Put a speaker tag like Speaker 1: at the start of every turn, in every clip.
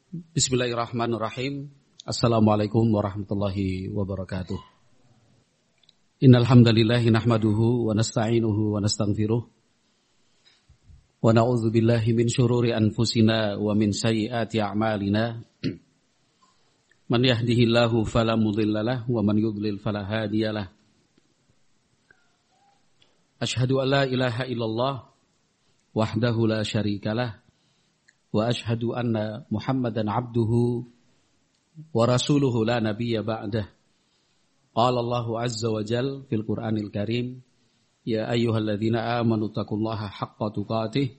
Speaker 1: Bismillahirrahmanirrahim. Assalamualaikum warahmatullahi wabarakatuh. Innal hamdalillahi nahmaduhu wa nasta'inuhu wa nastaghfiruh. Wa na'udzu billahi min syururi anfusina wa min sayyiati a'malina. Man yahdihillahu fala mudhillalah wa man yudlil fala hadiyalah. Asyhadu an la ilaha illallah wahdahu la syarikalah. Wa ashhadu anna Muhammadan abduhu wa rasuluhu la nabiyya ba'dah. Qala Allahu azza wa jalla fil Qur'anil Karim, ya ayyuhalladzina amanu taqullaha haqqa tuqatih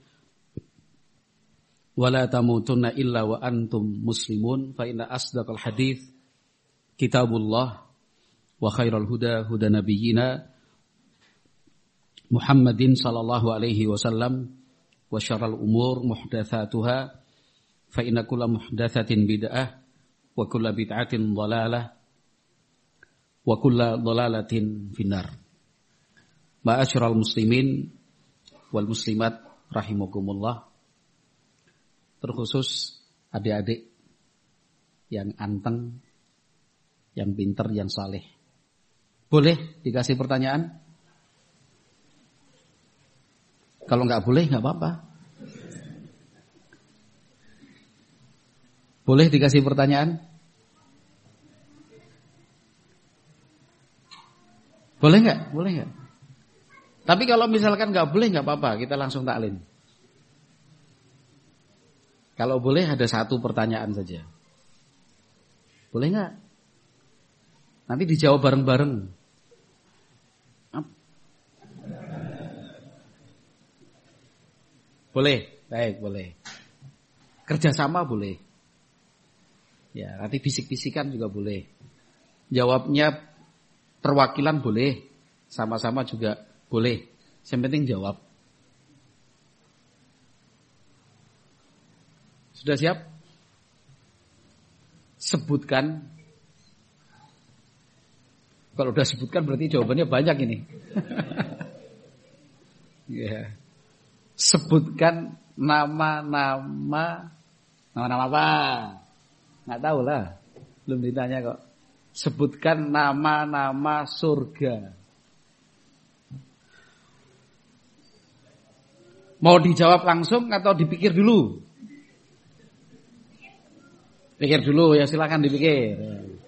Speaker 1: wa la tamutunna illa wa antum muslimun, fa inna asdaqal hadits kitabullah wa khairal huda huda nabiyyina Muhammadin sallallahu alaihi wasallam. Wa syarrul umur muhdatsatuha fa inna kulla muhdatsatin bid'ah wa kulla bid'atin dhalalah wa kulla dhalalatin finnar. Ma'asyiral muslimin wal muslimat rahimakumullah. Terkhusus adik-adik yang anteng, yang pinter, yang saleh. Boleh dikasih pertanyaan? Kalau nggak boleh, nggak apa-apa. Boleh dikasih pertanyaan? Boleh nggak? Boleh nggak? Tapi kalau misalkan nggak boleh, nggak apa-apa. Kita langsung taklim. Kalau boleh ada satu pertanyaan saja. Boleh nggak? Nanti dijawab bareng-bareng. Boleh, baik, boleh. Kerjasama boleh. Ya, nanti bisik-bisikan juga boleh. Jawabnya perwakilan boleh, sama-sama juga boleh. Yang penting jawab. Sudah siap? Sebutkan. Kalau udah sebutkan berarti jawabannya banyak ini. Ya. Sebutkan nama-nama apa? Nggak tahu lah, belum ditanya kok. Sebutkan nama-nama surga. Mau dijawab langsung atau dipikir dulu? Pikir dulu ya, silakan dipikir.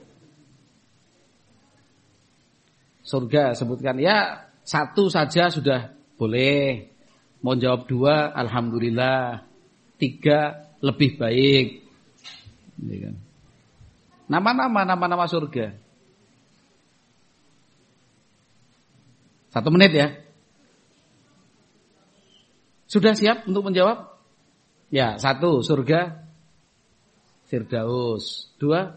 Speaker 1: Surga sebutkan ya, satu saja sudah boleh. Mau jawab dua, alhamdulillah. Tiga, lebih baik. Nama-nama surga. 1 menit ya. Sudah siap untuk menjawab? Ya, 1, surga Firdaus.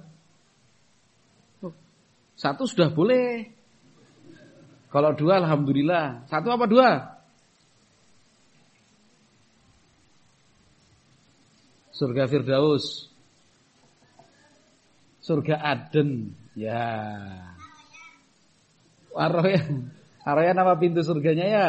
Speaker 1: 2, 1 sudah boleh. Kalau 2, alhamdulillah. 1 apa 2? Surga Firdaus. Surga Aden. Ya. Arroya nama pintu surganya ya.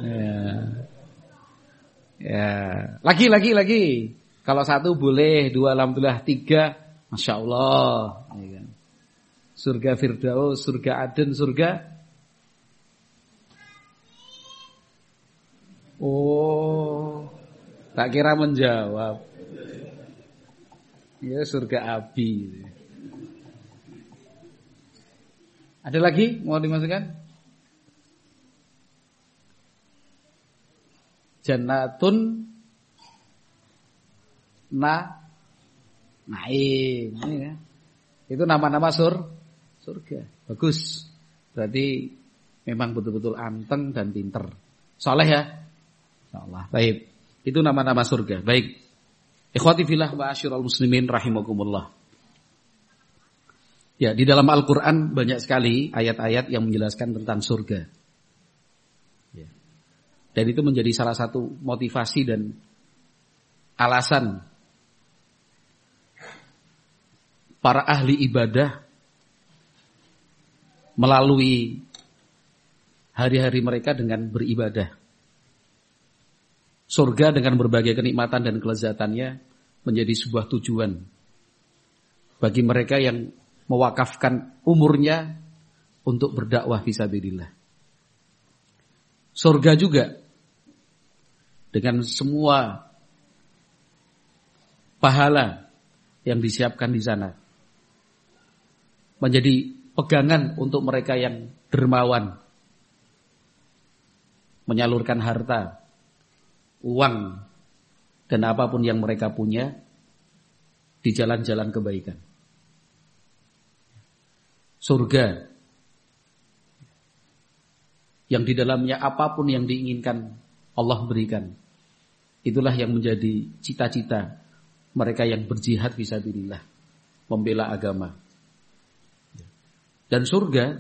Speaker 1: Ya. Lagi. Kalau 1 boleh, 2 alhamdulillah, 3 Masya Allah. Surga Firdaus, surga Aden, surga. Oh, tak kira menjawab. Ya, surga Abi. Ada lagi mau dimasukkan? Jannatun Naim. Ini ya. Itu nama-nama surga. Bagus. Berarti memang betul-betul anteng dan pinter. Soleh ya? Insyaallah. Baik. Itu nama-nama surga. Baik. Ikhwati fillah wa asyiral muslimin rahimakumullah. Ya, di dalam Al-Qur'an banyak sekali ayat-ayat yang menjelaskan tentang surga. Ya. Dan itu menjadi salah satu motivasi dan alasan para ahli ibadah melalui hari-hari mereka dengan beribadah. Surga dengan berbagai kenikmatan dan kelezatannya menjadi sebuah tujuan bagi mereka yang mewakafkan umurnya untuk berdakwah fisabilillah. Surga juga dengan semua pahala yang disiapkan di sana menjadi pegangan untuk mereka yang dermawan, menyalurkan harta, uang, dan apapun yang mereka punya di jalan-jalan kebaikan. Surga yang di dalamnya apapun yang diinginkan Allah berikan. Itulah yang menjadi cita-cita mereka yang berjihad fisabilillah, membela agama. Dan surga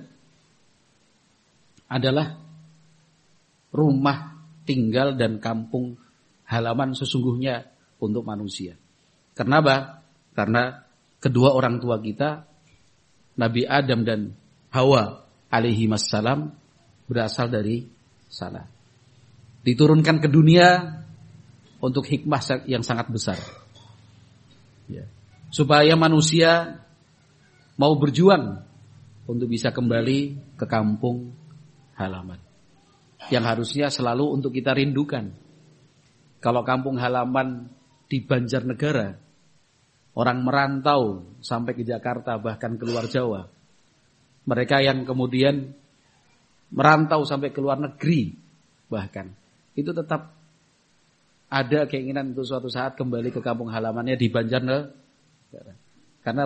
Speaker 1: adalah rumah tinggal dan kampung halaman sesungguhnya untuk manusia. Kenapa? Karena kedua orang tua kita, Nabi Adam dan Hawa alaihi wassalam, berasal dari sana. Diturunkan ke dunia untuk hikmah yang sangat besar. Ya. Supaya manusia mau berjuang untuk bisa kembali ke kampung halaman. Yang harusnya selalu untuk kita rindukan. Kalau kampung halaman di Banjarnegara, orang merantau sampai ke Jakarta bahkan keluar Jawa. Mereka yang kemudian merantau sampai ke luar negeri bahkan, itu tetap ada keinginan untuk suatu saat kembali ke kampung halamannya di Banjarnegara. Karena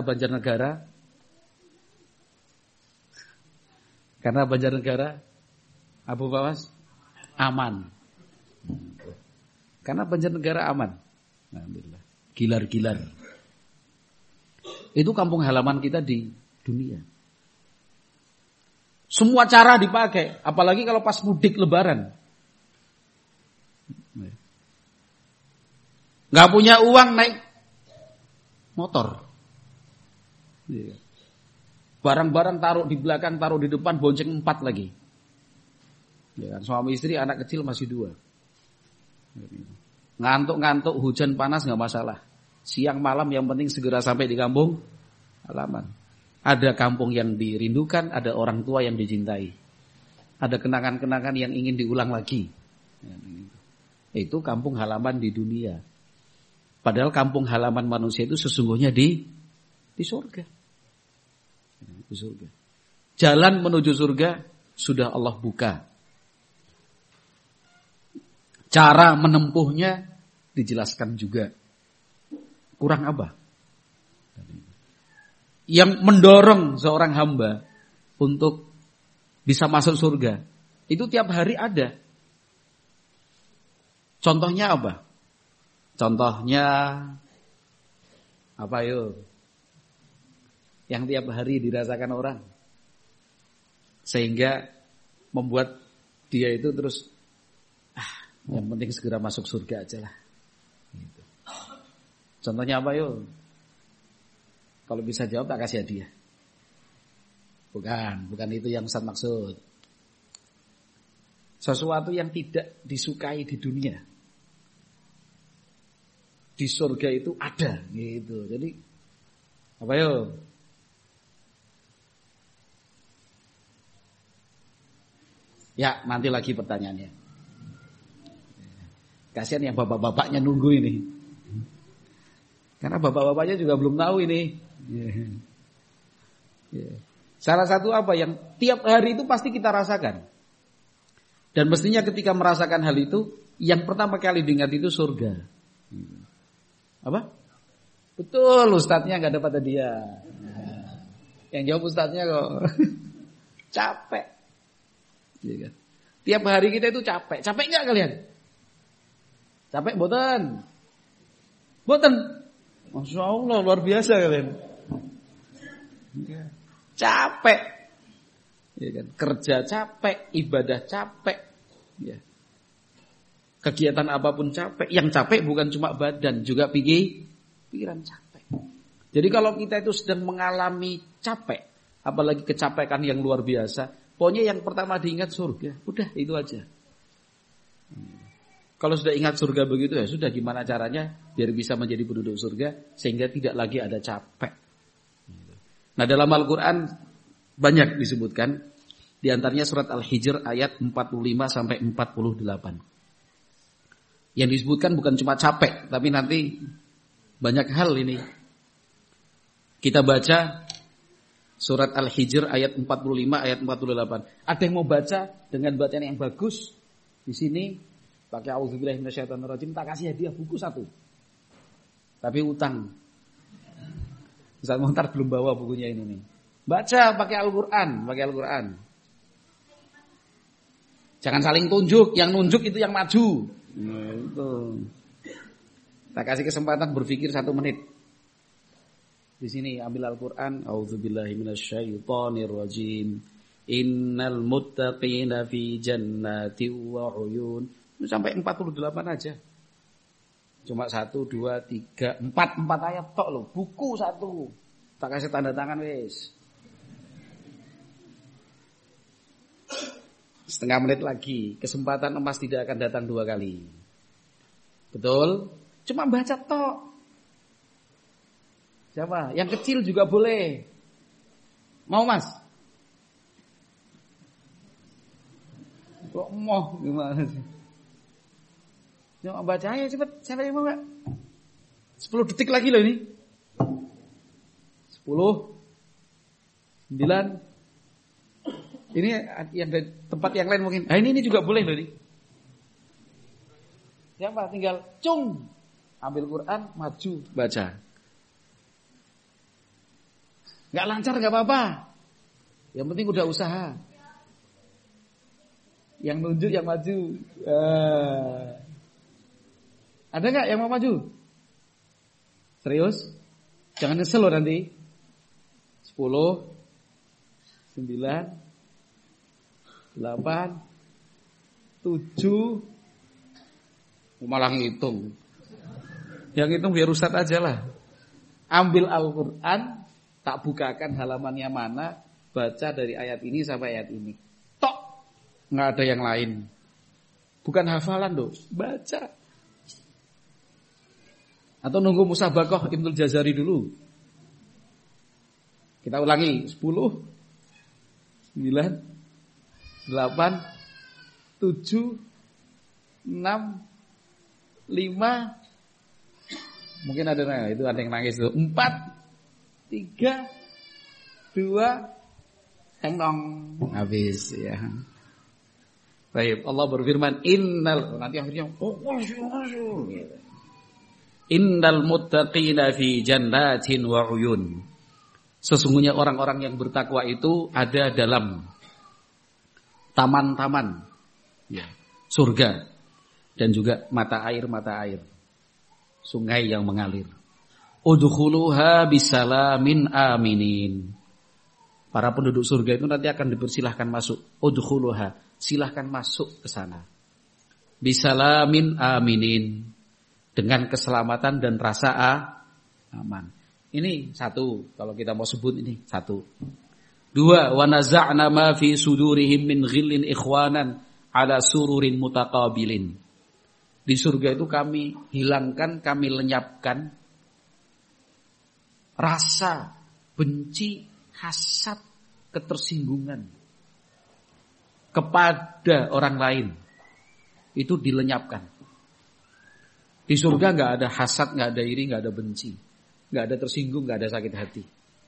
Speaker 1: Banjarnegara Abu Bawas aman. Karena Banjarnegara aman. Alhamdulillah. Gilar-gilar. Itu kampung halaman kita di dunia. Semua cara dipakai, apalagi kalau pas mudik lebaran. Gak punya uang naik motor. Barang-barang taruh di belakang, taruh di depan, bonceng 4 lagi. Ya, suami istri, anak kecil masih 2. Ngantuk-ngantuk, hujan panas gak masalah. Siang malam yang penting segera sampai di kampung halaman. Ada kampung yang dirindukan, ada orang tua yang dicintai. Ada kenangan-kenangan yang ingin diulang lagi. Itu kampung halaman di dunia. Padahal kampung halaman manusia itu sesungguhnya di surga. Di surga. Jalan menuju surga sudah Allah buka. Cara menempuhnya dijelaskan juga. Kurang apa? Yang mendorong seorang hamba untuk bisa masuk surga, itu tiap hari ada. Contohnya apa? Contohnya apa yuk? Yang tiap hari dirasakan orang, sehingga membuat dia itu terus yang penting segera masuk surga aja lah. Gitu. Contohnya apa yuk? Kalau bisa jawab tak kasih hadiah. Bukan itu yang Ustaz maksud. Sesuatu yang tidak disukai di dunia, di surga itu ada gitu. Jadi apa yuk? Ya, nanti lagi pertanyaannya. Kasihan yang bapak-bapaknya nunggu ini. Karena bapak-bapaknya juga belum tahu ini. Salah satu apa yang tiap hari itu pasti kita rasakan. Dan mestinya ketika merasakan hal itu, yang pertama kali diingat itu surga. Apa? Betul, ustadznya gak dapat hadiah. Yang jawab ustadznya kok. Capek. Tiap hari kita itu capek. Capek gak kalian? Capek boten? Boten? Masya Allah, luar biasa kalian. Capek. Ya kan? Kerja capek, ibadah capek. Ya. Kegiatan apapun capek. Yang capek bukan cuma badan, juga pikiran capek. Jadi kalau kita itu sedang mengalami capek, apalagi kecapekan yang luar biasa, pokoknya yang pertama diingat surga. Udah, itu aja. Kalau sudah ingat surga begitu, ya sudah, gimana caranya biar bisa menjadi penduduk surga sehingga tidak lagi ada capek. Nah, dalam Al-Qur'an banyak disebutkan, di antaranya surat Al-Hijr ayat 45 sampai 48. Yang disebutkan bukan cuma capek, tapi nanti banyak hal ini. Kita baca surat Al-Hijr ayat 45 ayat 48. Ada yang mau baca dengan bacaan yang bagus di sini pakai auzubillahi minasyaitonirrajim, tak kasih hadiah buku 1. Tapi utang. Ustaz Muhtar belum bawa bukunya ini nih. Baca pakai Al-Qur'an. Jangan saling tunjuk, yang nunjuk itu yang maju. Nah, itu. Tak kasih kesempatan berpikir 1 menit. Di sini ambil Al-Qur'an, auzubillahi minasyaitonirrajim. Innal muttaqina fi jannati wa 'uyun. Sampai 48 aja. Cuma 1, 2, 3, 4 ayat tok loh. Buku 1. Tak kasih tanda tangan wis. Setengah menit lagi. Kesempatan emas tidak akan datang 2 kali. Betul? Cuma baca tok. Siapa? Yang kecil juga boleh. Mau Mas? Kok mau gimana sih? Coba baca aja cepet. Siapa yang mau enggak? 10 detik lagi loh ini. 10 9. Ini yang dari tempat yang lain mungkin. Nah, ini juga boleh loh ini. Siapa? Tinggal cung. Ambil Quran, maju, baca. Enggak lancar enggak apa-apa. Yang penting udah usaha. Yang nunjuk yang maju. Ada enggak yang mau maju? Serius? Jangan nyesel loh nanti. 10 9 8 7 malah ngitung. Yang hitung biar Ustaz aja lah. Ambil Al-Qur'an, tak bukakan halamannya mana, baca dari ayat ini sampai ayat ini. Tok. Enggak ada yang lain. Bukan hafalan loh, baca. Atau nunggu musabaqah Ibnul Jazari dulu. Kita ulangi 10 9 8 7 6 5. Mungkin ada itu ada yang nangis tuh. 4 3 2 hengdong habis ya. Baik, Allah berfirman nanti akhirnya innal muttaqina fi jannatin wa 'uyun. Sesungguhnya orang-orang yang bertakwa itu ada dalam taman-taman ya, surga dan juga mata air sungai yang mengalir. Udkhuluha bisalamin aminin. Para penduduk surga itu nanti akan dipersilahkan masuk. Udkhuluha, silahkan masuk ke sana. Bisalamin aminin, dengan keselamatan dan rasa aman. Ini 1, kalau kita mau sebut ini 1. 2, wa naza'na ma fi sudurihim min ghillin ikhwanan ala sururin mutaqabilin. Di surga itu kami hilangkan, kami lenyapkan rasa benci, hasad, ketersinggungan kepada orang lain. Itu dilenyapkan. Di surga enggak ada hasad, enggak ada iri, enggak ada benci, enggak ada tersinggung, enggak ada sakit hati.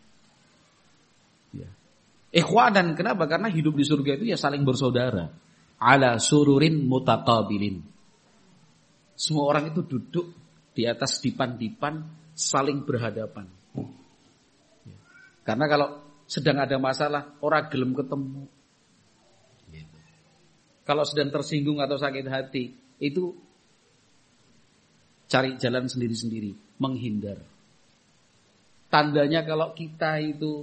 Speaker 1: Ya. Ikhwanan, kenapa? Karena hidup di surga itu ya saling bersaudara. Ala sururin mutaqabilin. Semua orang itu duduk di atas dipan-dipan saling berhadapan. Ya. Karena kalau sedang ada masalah, orang gelem ketemu. Gitu. Kalau sedang tersinggung atau sakit hati, itu cari jalan sendiri-sendiri, menghindar. Tandanya kalau kita itu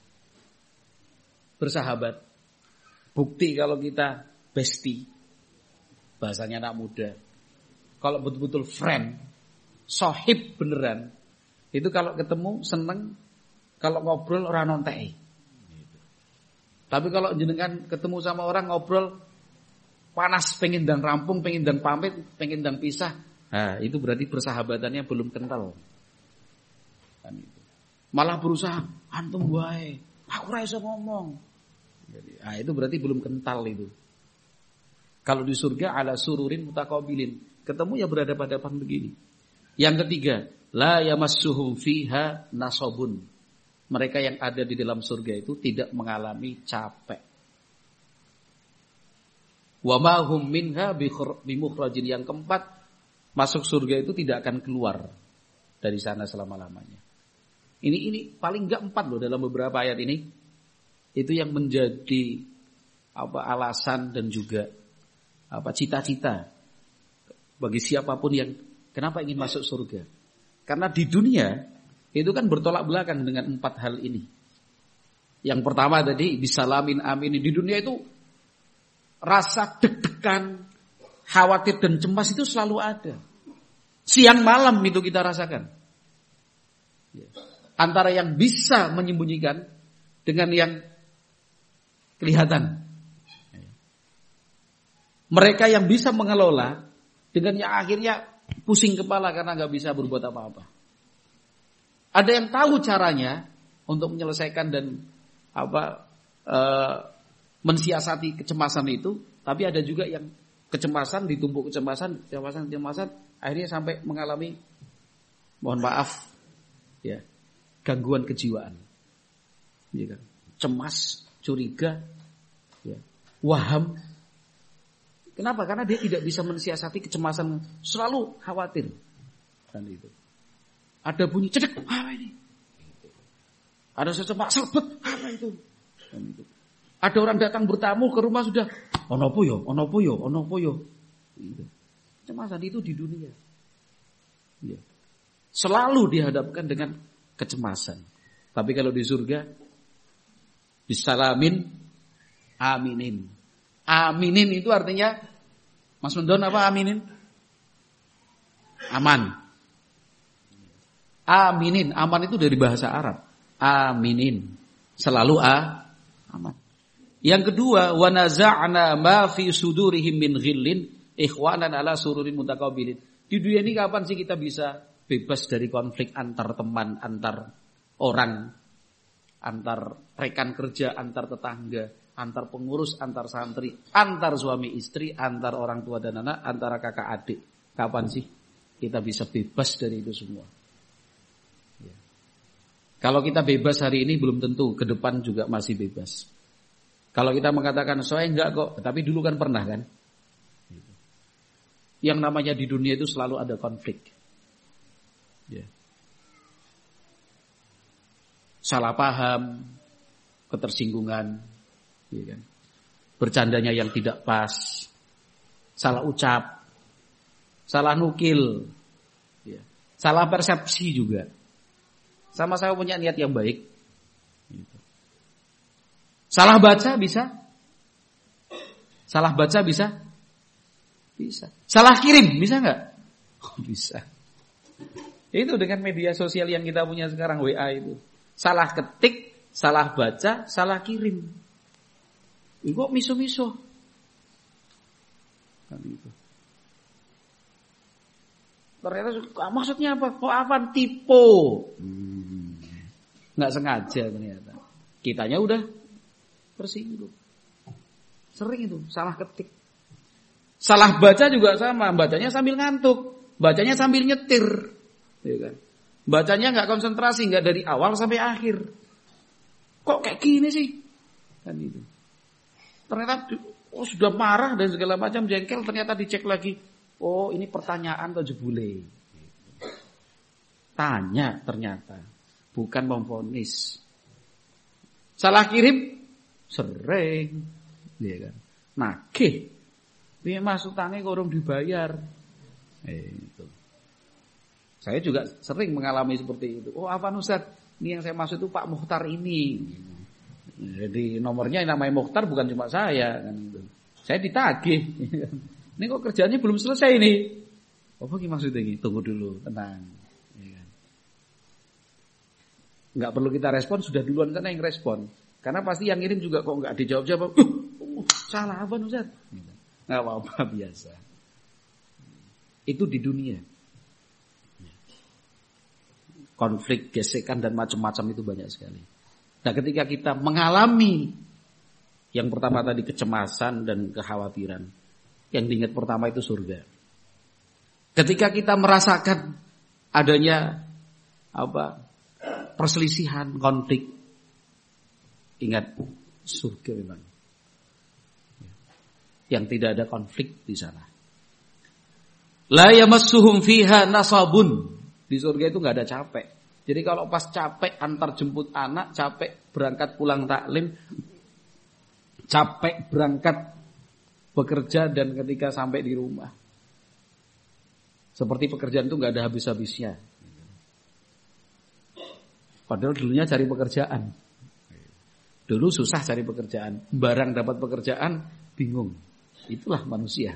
Speaker 1: bersahabat, bukti kalau kita bestie, bahasanya anak muda. Kalau betul-betul friend, sohib beneran, itu kalau ketemu seneng, kalau ngobrol ora nonteki. Tapi kalau jenengan ketemu sama orang ngobrol panas, pengen dan rampung, pengen dan pamit, pengen dan pisah, nah itu berarti persahabatannya belum kental. Kan itu. Malah berusaha, antum wae, aku ora iso ngomong. Jadi, itu berarti belum kental itu. Kalau di surga ala sururin mutaqabilin, ketemu ya berhadapan-hadapan begini. Yang ketiga, la yamassuhum fiha nasabun. Mereka yang ada di dalam surga itu tidak mengalami capek. Wa ma hum minha bimukhrajin. Yang keempat, masuk surga itu tidak akan keluar dari sana selama-lamanya. Ini paling enggak 4 loh dalam beberapa ayat ini. Itu yang menjadi alasan dan juga cita-cita bagi siapapun yang kenapa ingin masuk surga. Karena di dunia itu kan bertolak belakang dengan 4 hal ini. Yang pertama tadi bisalamin amin. Di dunia itu rasa deg-degan, khawatir dan cemas itu selalu ada. Siang malam itu kita rasakan. Antara yang bisa menyembunyikan dengan yang kelihatan. Mereka yang bisa mengelola dengan yang akhirnya pusing kepala karena nggak bisa berbuat apa-apa. Ada yang tahu caranya untuk menyelesaikan dan mensiasati kecemasan itu, tapi ada juga yang kecemasan ditumpuk kecemasan, akhirnya sampai mengalami, mohon maaf, ya, gangguan kejiwaan, ya kan? Cemas, curiga, ya, waham. Kenapa? Karena dia tidak bisa mensiasati kecemasan, selalu khawatir. Dan itu. Ada bunyi cedek, apa ini? Ada sesemak selbet, apa itu? Dan itu. Ada orang datang bertamu ke rumah sudah, ono po yo. Gitu. Kecemasan itu di dunia. Ya. Selalu dihadapkan dengan kecemasan. Tapi kalau di surga, bisalamin aminin. Aminin itu artinya, Mas Mendon apa aminin? Aman. Aminin, aman itu dari bahasa Arab. Aminin, selalu aman. Yang kedua, wa naza'na ma fi sudurihim min ghillin ikhwanan ala sururin mutaqabilin. Di dunia ini kapan sih kita bisa bebas dari konflik antar teman, antar orang, antar rekan kerja, antar tetangga, antar pengurus, antar santri, antar suami istri, antar orang tua dan anak, antara kakak adik. Kapan sih kita bisa bebas dari itu semua? Ya. Kalau kita bebas hari ini belum tentu ke depan juga masih bebas. Kalau kita mengatakan saya enggak kok, tapi dulu kan pernah kan? Yang namanya di dunia itu selalu ada konflik. Ya. Salah paham, ketersinggungan, ya kan? Bercandanya yang tidak pas, salah ucap, salah nukil, ya. Salah persepsi juga. Sama-sama punya niat yang baik. Gitu. Salah baca bisa? Salah baca bisa? Bisa. Salah kirim bisa nggak? Oh, bisa. Itu dengan media sosial yang kita punya sekarang, WA itu. Salah ketik, salah baca, salah kirim. Kok miso-miso? Kan itu. Ternyata maksudnya apa? Kok apa? Tipe. Nggak sengaja ternyata. Kitanya udah tersinggung. Sering itu salah ketik. Salah baca juga sama, bacanya sambil ngantuk, bacanya sambil nyetir, ya kan? Bacanya nggak konsentrasi, nggak dari awal sampai akhir. Kok kayak gini sih? Kan itu. Ternyata sudah marah dan segala macam jengkel, ternyata dicek lagi. Oh, ini pertanyaan atau jebule? Tanya ternyata, bukan memvonis. Salah kirim sering, ya kan? Nagih. Piye Mas utangnya kok urung dibayar. Itu. Saya juga sering mengalami seperti itu. Oh, apa Ustaz? Ini yang saya maksud itu Pak Mukhtar ini. Jadi nomornya yang namanya Mukhtar bukan cuma saya kan gitu. Saya ditagih. Ini kok kerjanya belum selesai nih. Apa maksudnya ini? Tunggu dulu, tenang. Enggak perlu kita respon, sudah duluan sana yang respon. Karena pasti yang ngirim juga kok enggak dijawab-jawab. Salah apa Ustaz? Nggak apa-apa, biasa. Itu di dunia. konflik, gesekan dan macam-macam itu banyak sekali. Nah, ketika kita mengalami yang pertama tadi kecemasan dan kekhawatiran, yang diingat pertama itu surga. Ketika kita merasakan adanya perselisihan, konflik, ingat surga memang. Yang tidak ada konflik di sana. La yamassuhum fiha nasabun. Di surga itu enggak ada capek. Jadi kalau pas capek antar jemput anak, capek berangkat pulang taklim, capek berangkat bekerja dan ketika sampai di rumah. Seperti pekerjaan itu enggak ada habis-habisnya. Padahal dulunya cari pekerjaan. Dulu susah cari pekerjaan. Barang dapat pekerjaan, bingung. Itulah manusia.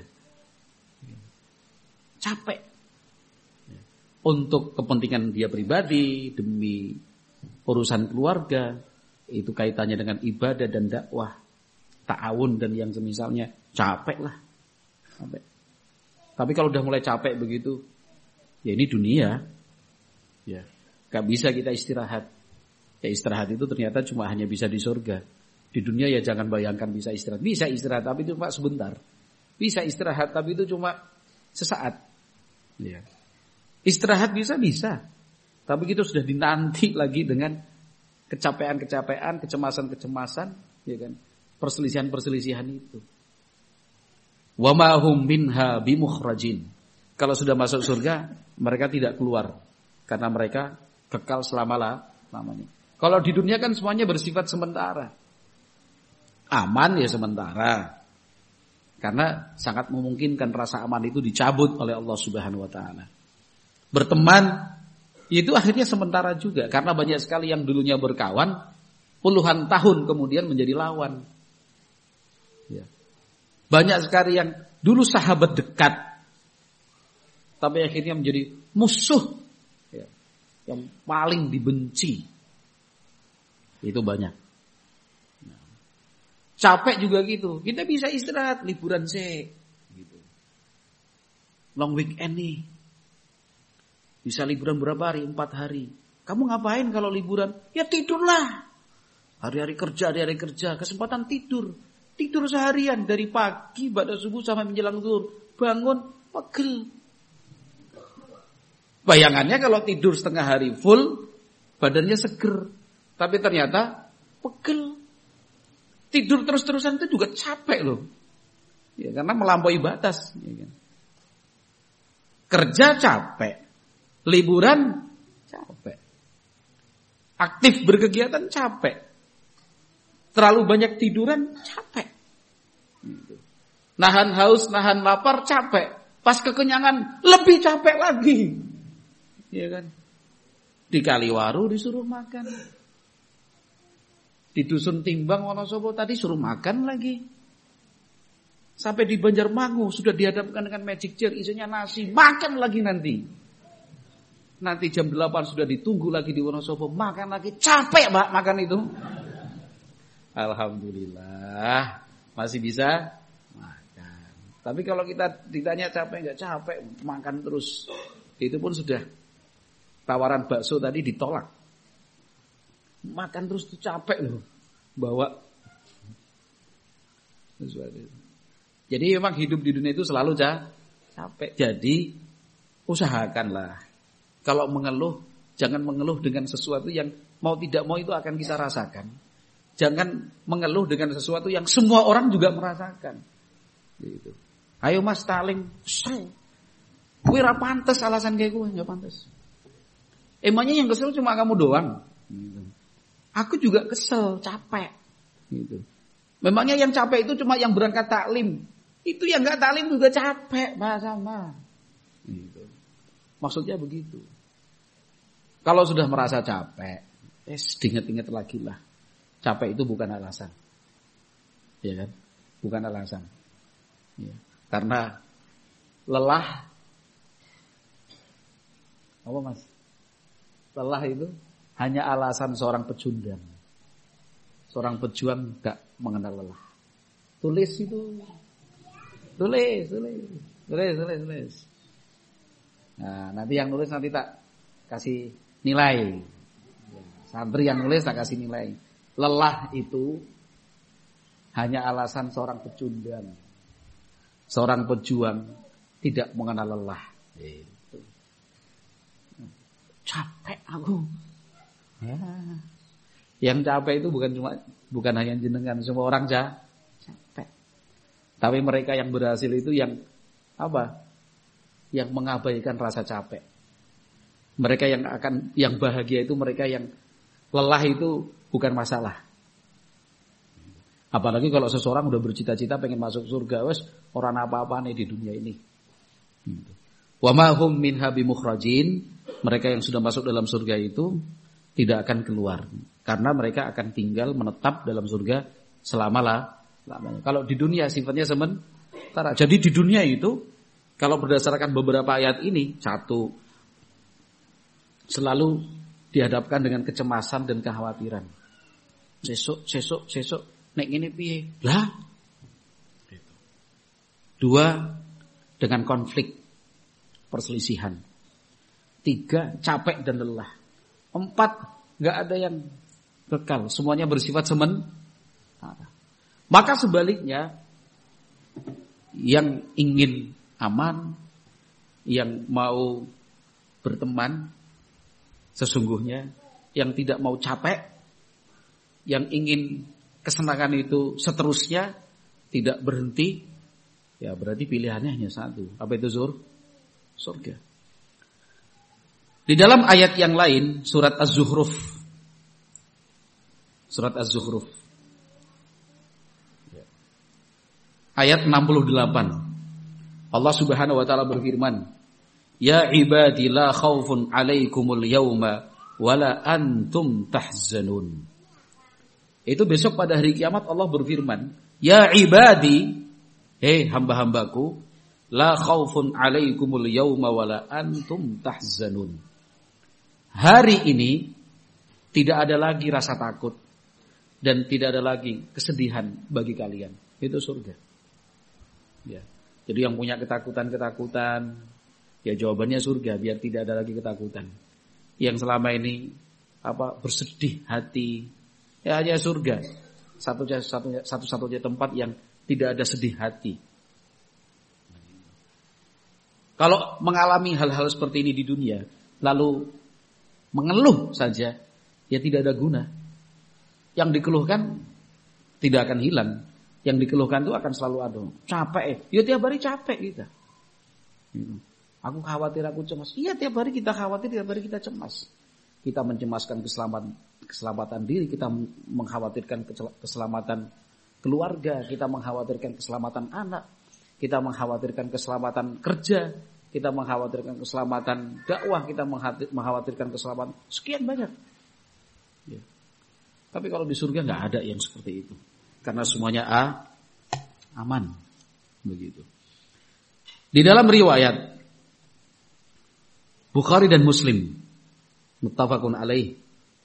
Speaker 1: Capek. Untuk kepentingan dia pribadi, demi urusan keluarga, itu kaitannya dengan ibadah dan dakwah, ta'awun dan yang semisalnya, capek lah. Capek. Tapi kalau udah mulai capek begitu, ya ini dunia, ya gak bisa kita istirahat. Ya istirahat itu ternyata cuma hanya bisa di surga. Di dunia ya jangan bayangkan bisa istirahat. Bisa istirahat tapi itu cuma sebentar. Bisa istirahat tapi itu cuma sesaat. Ya. Istirahat bisa. Tapi itu sudah dinanti lagi dengan kecapean-kecapean, kecemasan-kecemasan, ya kan? Perselisihan-perselisihan itu. Wa ma hum minha bimukhrajin. Kalau sudah masuk surga, mereka tidak keluar karena mereka kekal selama-lamanya. Kalau di dunia kan semuanya bersifat sementara. Aman ya sementara. Karena sangat memungkinkan rasa aman itu dicabut oleh Allah Subhanahu wa taala. Berteman itu akhirnya sementara juga karena banyak sekali yang dulunya berkawan puluhan tahun kemudian menjadi lawan. Ya. Banyak sekali yang dulu sahabat dekat tapi akhirnya menjadi musuh, ya, yang paling dibenci. Itu banyak. Nah, capek juga gitu. Kita bisa istirahat, liburan sih, gitu. Long weekend nih. Bisa liburan berapa hari? 4 hari. Kamu ngapain kalau liburan? Ya tidurlah. Hari-hari kerja. Kesempatan tidur. Tidur seharian. Dari pagi, pada subuh sampai menjelang zuhur. Bangun, pegel. Bayangannya kalau tidur setengah hari full, badannya seger. Tapi ternyata pegel. Tidur terus-terusan itu juga capek loh. Ya, karena melampaui batas. Ya kan? Kerja capek. Liburan capek. Aktif berkegiatan capek. Terlalu banyak tiduran capek. Nahan haus, nahan lapar capek. Pas kekenyangan lebih capek lagi. Iya kan? Di Kaliwaru disuruh makan. Di Dusun Timbang Wonosobo tadi suruh makan lagi. Sampai di Banjarmangu sudah dihadapkan dengan magic chair isinya nasi, makan lagi nanti. Nanti jam 8 sudah ditunggu lagi di Wonosobo, makan lagi. Capek Pak makan itu. Alhamdulillah masih bisa makan. Tapi kalau kita ditanya capek enggak, capek, makan terus. Itu pun sudah tawaran bakso tadi ditolak. Makan terus tuh capek loh. Bawa sesuatu. Jadi memang hidup di dunia itu selalu capek. Jadi usahakanlah. Kalau mengeluh, jangan mengeluh dengan sesuatu yang mau tidak mau itu akan kita rasakan. Jangan mengeluh dengan sesuatu yang semua orang juga merasakan. Gitu. Ayo Mas taling, kowe ra pantes alasan kayak gue, enggak pantes. Emangnya yang kesel cuma kamu doang. Gitu. Aku juga kesel, capek. Gitu. Memangnya yang capek itu cuma yang berangkat taklim. Itu yang enggak taklim juga capek, Pak sama. Gitu. Maksudnya begitu. Kalau sudah merasa capek, diingat-ingat lagi lah. Capek itu bukan alasan. Ya kan? Bukan alasan. Ya. Karena lelah. Apa Mas? Lelah itu hanya alasan seorang pecundang. Seorang pejuang gak mengenal lelah. Tulis itu. Tulis. Nah, nanti yang nulis nanti tak kasih
Speaker 2: nilai. Santri yang nulis tak kasih nilai. Lelah itu hanya alasan seorang pecundang. Seorang pejuang tidak mengenal lelah. Itu. Capek aku. Ya. Yang capek itu bukan hanya jenengan, semua orang capek. Tapi mereka yang berhasil itu yang apa? Yang mengabaikan rasa capek. Mereka yang bahagia itu mereka yang lelah itu bukan masalah. Apalagi kalau seseorang udah bercita-cita pengen masuk surga, wes orang apa-apa nih di dunia ini. Wa ma hum minha bimukhrajin, mereka yang sudah masuk dalam surga itu tidak akan keluar karena mereka akan tinggal menetap dalam surga selama-lamanya. Kalau di dunia sifatnya sementara. Jadi di dunia itu kalau berdasarkan beberapa ayat ini, satu, selalu dihadapkan dengan kecemasan dan kekhawatiran. Sesuk nek ngene piye? Lah. Dua, dengan konflik, perselisihan. Tiga, capek dan lelah. Empat, enggak ada yang kekal, semuanya bersifat sementara. Maka sebaliknya, yang ingin aman, yang mau berteman, sesungguhnya yang tidak mau capek, yang ingin kesenangan itu seterusnya, tidak berhenti, ya berarti pilihannya hanya satu. Apa itu surga. Di dalam ayat yang lain, surat Az-Zukhruf. Surat Az-Zukhruf. Ayat 68. Allah Subhanahu wa taala berfirman, "Ya ibadi la khaufun 'alaikumul yauma wala antum tahzanun." Itu besok pada hari kiamat Allah berfirman, "Ya ibadi, hei hamba-hambaku, la khaufun 'alaikumul yauma wala antum tahzanun." Hari ini tidak ada lagi rasa takut dan tidak ada lagi kesedihan bagi kalian. Itu surga. Ya. Jadi yang punya ketakutan, ya jawabannya surga biar tidak ada lagi ketakutan. Yang selama ini bersedih hati, ya hanya surga. Satu-satunya tempat yang tidak ada sedih hati. Kalau mengalami hal-hal seperti ini di dunia, lalu mengeluh saja, ya tidak ada guna. Yang dikeluhkan tidak akan hilang. Yang dikeluhkan itu akan selalu ada. Capek, ya tiap hari capek kita. Aku khawatir, aku cemas. Iya tiap hari kita khawatir, tiap hari kita cemas. Kita mencemaskan keselamatan diri, kita mengkhawatirkan keselamatan keluarga, kita mengkhawatirkan keselamatan anak, kita mengkhawatirkan keselamatan kerja, kita mengkhawatirkan keselamatan dakwah, kita mengkhawatirkan keselamatan sekian banyak. Ya. Tapi kalau di surga nggak ada yang seperti itu, karena semuanya aman, begitu. Di dalam riwayat Bukhari dan Muslim, muttafaqun alaih,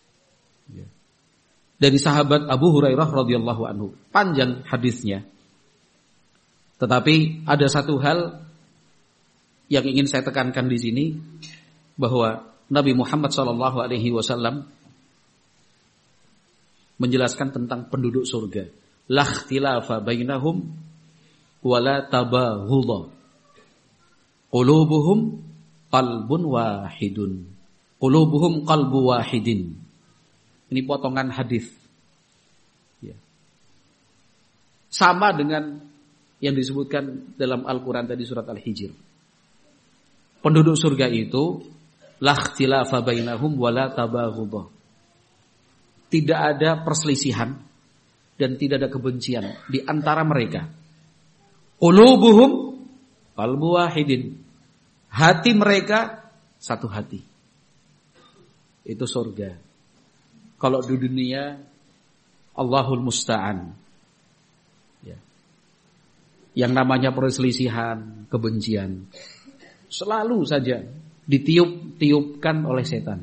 Speaker 2: dari sahabat Abu Hurairah radhiyallahu anhu, panjang hadisnya. Tetapi ada satu hal yang ingin saya tekankan di sini, bahwa Nabi Muhammad SAW menjelaskan tentang penduduk surga. La ikhtilafa bainahum wala tabaghudha. Qulubuhum qalbun wahidun. Qulubuhum qalbu wahidin. Ini potongan hadis. Ya. Sama dengan yang disebutkan dalam Al-Quran tadi surat Al-Hijr. Penduduk surga itu la ikhtilafa bainahum wala tabaghudha. Tidak ada perselisihan dan tidak ada kebencian di antara mereka. Qulubuhum qalbu wahidin. Hati mereka satu hati. Itu surga. Kalau di dunia Allahul Musta'an. Ya. Yang namanya perselisihan, kebencian, selalu saja ditiup-tiupkan oleh setan.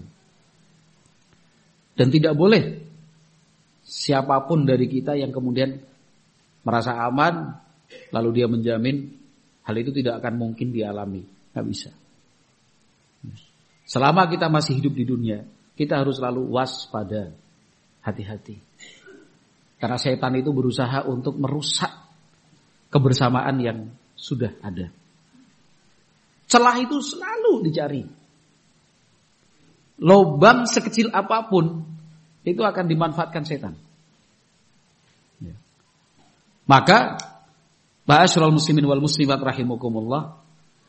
Speaker 2: Dan tidak boleh siapapun dari kita yang kemudian merasa aman, lalu dia menjamin hal itu tidak akan mungkin dialami. Nggak bisa. Selama kita masih hidup di dunia, kita harus selalu waspada, hati-hati. Karena setan itu berusaha untuk merusak kebersamaan yang sudah ada. Celah itu selalu dicari. Lobang sekecil apapun itu akan dimanfaatkan setan. Maka ma'asyiral muslimin wal muslimat rahimakumullah,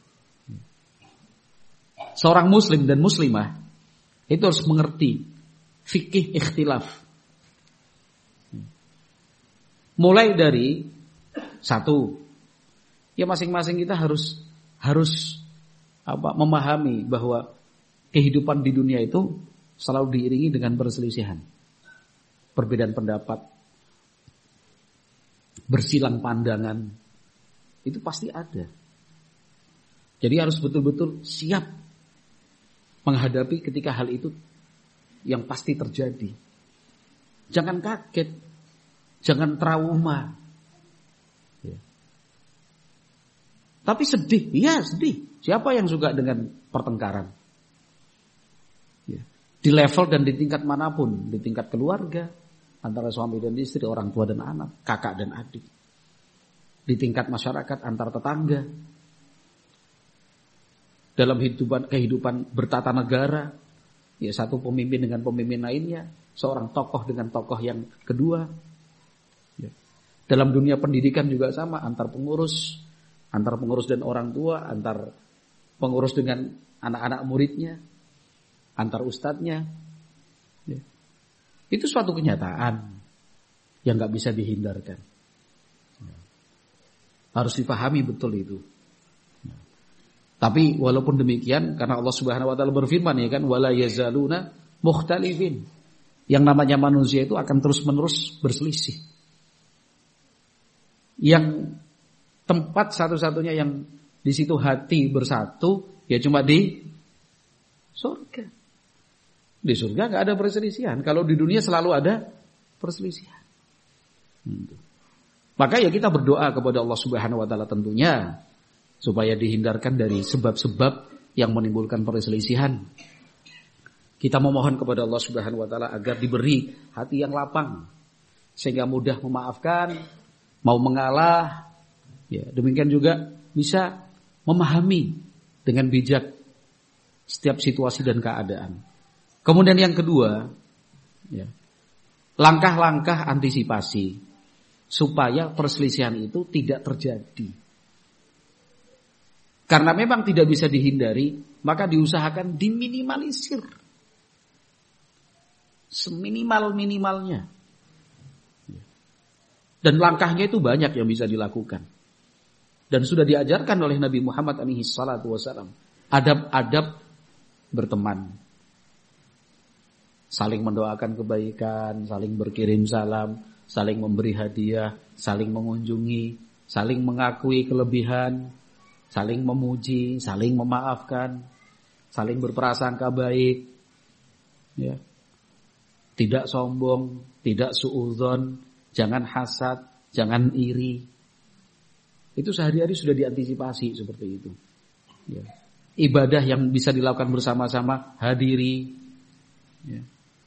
Speaker 2: seorang muslim dan muslimah itu harus mengerti fikih ikhtilaf. Mulai dari satu, ya masing-masing kita harus memahami bahwa kehidupan di dunia itu selalu diiringi dengan perselisihan, perbedaan pendapat, bersilang pandangan, itu pasti ada. Jadi harus betul-betul siap menghadapi ketika hal itu yang pasti terjadi. Jangan kaget, jangan trauma. Ya. Tapi sedih, ya sedih. Siapa yang suka dengan pertengkaran? Ya. Di level dan di tingkat manapun, di tingkat keluarga, antara suami dan istri, orang tua dan anak, kakak dan adik. Di tingkat masyarakat, antar tetangga. Dalam kehidupan bertata negara, ya satu pemimpin dengan pemimpin lainnya, seorang tokoh dengan tokoh yang kedua. Ya. Dalam dunia pendidikan juga sama, antar pengurus dan orang tua, antar pengurus dengan anak-anak muridnya, antar ustadznya. Ya. Itu suatu kenyataan yang gak bisa dihindarkan. Ya. Harus dipahami betul itu. Tapi walaupun demikian, karena Allah Subhanahu wa taala berfirman, ya kan, wala yazaluna mukhtalifin. Yang namanya manusia itu akan terus-menerus berselisih. Yang tempat satu-satunya yang di situ hati bersatu ya cuma di surga. Di surga enggak ada perselisihan. Kalau di dunia selalu ada perselisihan. Maka ya kita berdoa kepada Allah Subhanahu wa taala tentunya supaya dihindarkan dari sebab-sebab yang menimbulkan perselisihan. Kita memohon kepada Allah Subhanahu wa taala agar diberi hati yang lapang sehingga mudah memaafkan, mau mengalah. Ya, demikian juga bisa memahami dengan bijak setiap situasi dan keadaan. Kemudian yang kedua, ya, langkah-langkah antisipasi supaya perselisihan itu tidak terjadi. Karena memang tidak bisa dihindari, maka diusahakan diminimalisir. Seminimal-minimalnya. Dan langkahnya itu banyak yang bisa dilakukan. Dan sudah diajarkan oleh Nabi Muhammad SAW. Adab-adab berteman. Saling mendoakan kebaikan, saling berkirim salam, saling memberi hadiah, saling mengunjungi, saling mengakui kelebihan, saling memuji, saling memaafkan, saling berprasangka baik, ya. Tidak sombong, tidak suudzon, jangan hasad, jangan iri. Itu sehari-hari sudah diantisipasi seperti itu. Ya. Ibadah yang bisa dilakukan bersama-sama, hadiri. Ya.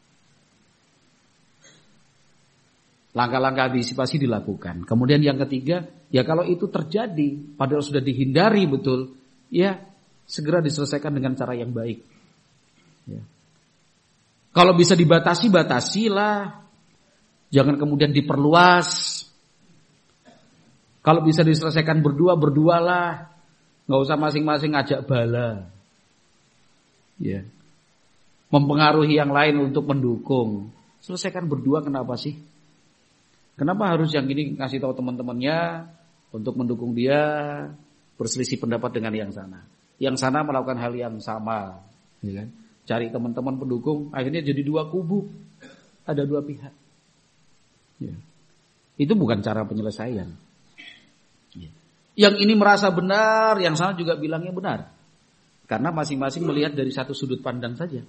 Speaker 2: Langkah-langkah antisipasi dilakukan. Kemudian yang ketiga, ya kalau itu terjadi, padahal sudah dihindari betul, ya segera diselesaikan dengan cara yang baik. Ya. Kalau bisa dibatasi, batasilah. Jangan kemudian diperluas. Kalau bisa diselesaikan berdua, berdualah. Nggak usah masing-masing ngajak bala. Ya. Mempengaruhi yang lain untuk mendukung. Selesaikan berdua, kenapa sih? Kenapa harus yang ini ngasih tahu teman-temannya untuk mendukung dia, berselisih pendapat dengan yang sana. Yang sana melakukan hal yang sama, ya kan? Cari teman-teman pendukung, akhirnya jadi dua kubu, ada dua pihak. Ya. Itu bukan cara penyelesaian. Ya. Yang ini merasa benar, yang sana juga bilangnya benar, karena masing-masing melihat dari satu sudut pandang saja.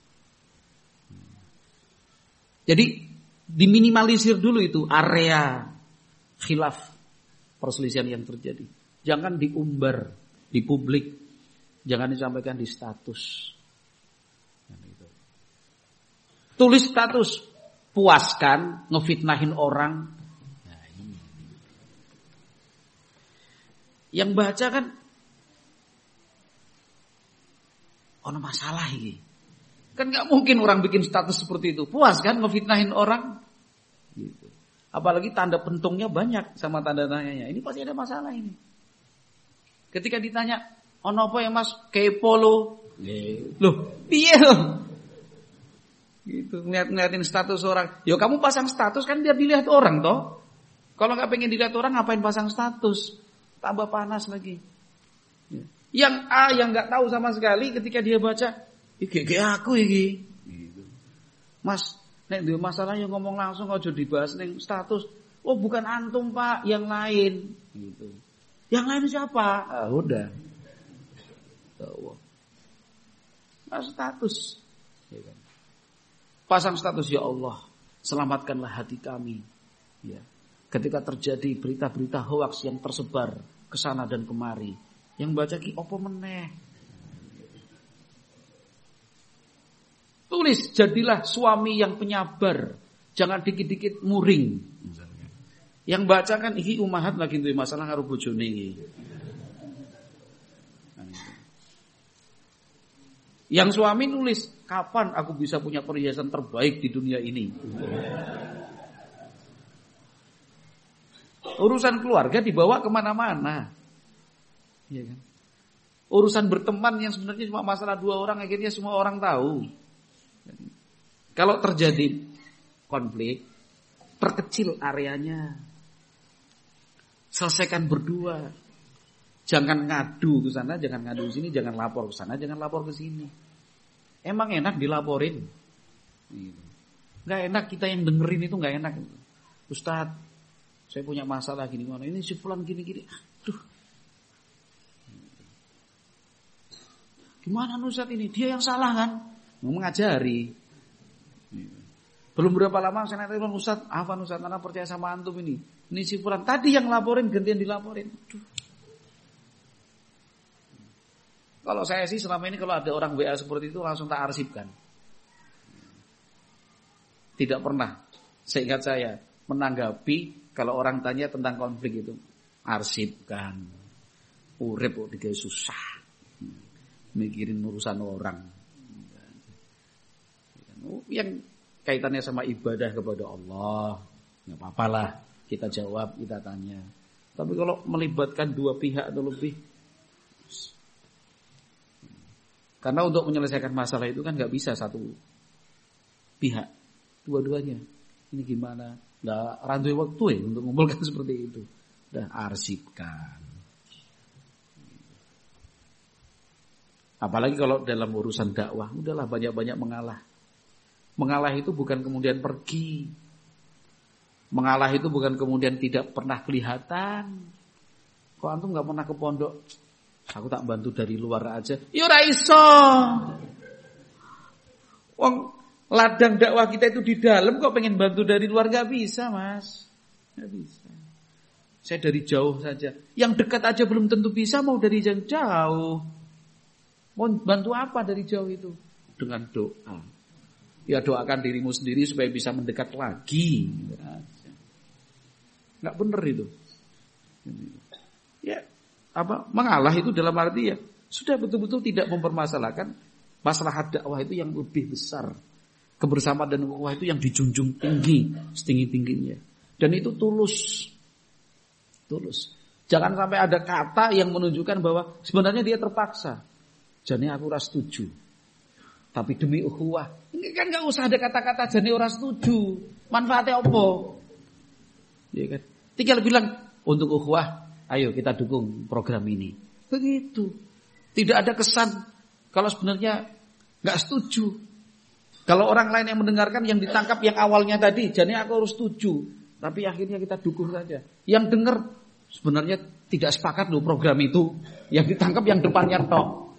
Speaker 2: Jadi diminimalisir dulu itu area khilaf perselisihan yang terjadi. Jangan diumbar di publik, jangan disampaikan di status. Tulis status, puaskan, ngefitnahin orang. Nah, ini. Yang baca kan, ono masalah ini. Kan nggak mungkin orang bikin status seperti itu. Puas kan ngefitnahin orang. Gitu. Apalagi tanda pentungnya banyak sama tanda tanyanya. Ini pasti ada masalah ini. Ketika ditanya, ono apa ya mas? Kepo lo. Loh, piye lo? Gitu, ngeliatin status orang. Yo kamu pasang status kan biar dilihat orang toh. Kalau nggak pengen dilihat orang, ngapain pasang status? Tambah panas lagi. Yang A yang nggak tahu sama sekali ketika dia baca, iki aku iki. Gitu. Mas, nek duwe masalah yang ngomong langsung aja dibahas ning status. Oh bukan antum pak, yang lain. Gitu. Yang lain siapa? Ah, udah. Nah, status. Pasang status, ya Allah, selamatkanlah hati kami. Ya. Ketika terjadi berita-berita hoaks yang tersebar ke sana dan kemari, yang baca ki opo meneh. Tulis, jadilah suami yang penyabar, jangan dikit-dikit muring. Yang baca kan iki umahat lagi duwe masalah karo bojone iki. Yang suami nulis, kapan aku bisa punya perhiasan terbaik di dunia ini? Urusan keluarga dibawa kemana-mana. Ya kan? Urusan berteman yang sebenarnya cuma masalah 2 orang, akhirnya semua orang tahu. Kalau terjadi konflik, perkecil areanya. Selesaikan berdua. Jangan ngadu ke sana, jangan ngadu ke sini, jangan lapor ke sana, jangan lapor ke sini. Emang enak dilaporin? Nggak enak, kita yang dengerin itu nggak enak. Ustadz, saya punya masalah gini gimana? Ini si fulan gini-gini. Aduh. Gimana Ustadz ini? Dia yang salah kan? Mau mengajari. Belum berapa lama saya nanya Ustadz, apa Ustadz, anak percaya sama antum ini? Ini si fulan tadi yang laporin, gantian dilaporin. Aduh. Kalau saya sih selama ini kalau ada orang WA seperti itu langsung tak arsipkan. Tidak pernah seingat saya menanggapi kalau orang tanya tentang konflik itu. Arsipkan. Urip kok digawe susah. Mikirin urusan orang. Yang kaitannya sama ibadah kepada Allah, enggak apa-apalah kita jawab, kita tanya. Tapi kalau melibatkan 2 pihak atau lebih, karena untuk menyelesaikan masalah itu kan nggak bisa satu pihak, dua-duanya. Ini gimana? Nggak randui waktu ya untuk mengumpulkan seperti itu. Dah arsipkan. Apalagi kalau dalam urusan dakwah, udahlah banyak-banyak mengalah. Mengalah itu bukan kemudian pergi. Mengalah itu bukan kemudian tidak pernah kelihatan. Kok antum nggak pernah ke pondok? Aku tak bantu dari luar aja. Ya ora iso. Wong ladang dakwah kita itu di dalam kok pengen bantu dari luar, gak bisa mas. Gak bisa. Saya dari jauh saja. Yang dekat aja belum tentu bisa, mau dari yang jauh. Mau bantu apa dari jauh itu? Dengan doa. Ya doakan dirimu sendiri supaya bisa mendekat lagi. Gak bener itu. Ya. Mengalah itu dalam arti ya sudah betul-betul tidak mempermasalahkan masalah dakwah itu yang lebih besar, kebersamaan dan ukhuwah itu yang dijunjung tinggi, setinggi-tingginya, dan itu tulus. Jangan sampai ada kata yang menunjukkan bahwa sebenarnya dia terpaksa. Jane aku ora setuju, tapi demi ukhuwah ini kan nggak usah ada kata-kata jane ora setuju, manfaatnya apa? Ya kan? Tinggal bilang untuk ukhuwah, ayo kita dukung program ini. Begitu. Tidak ada kesan kalau sebenarnya nggak setuju. Kalau orang lain yang mendengarkan yang ditangkap yang awalnya tadi, jadi aku harus setuju. Tapi akhirnya kita dukung saja. Yang dengar sebenarnya tidak sepakat loh program itu. Yang ditangkap yang depannya tok.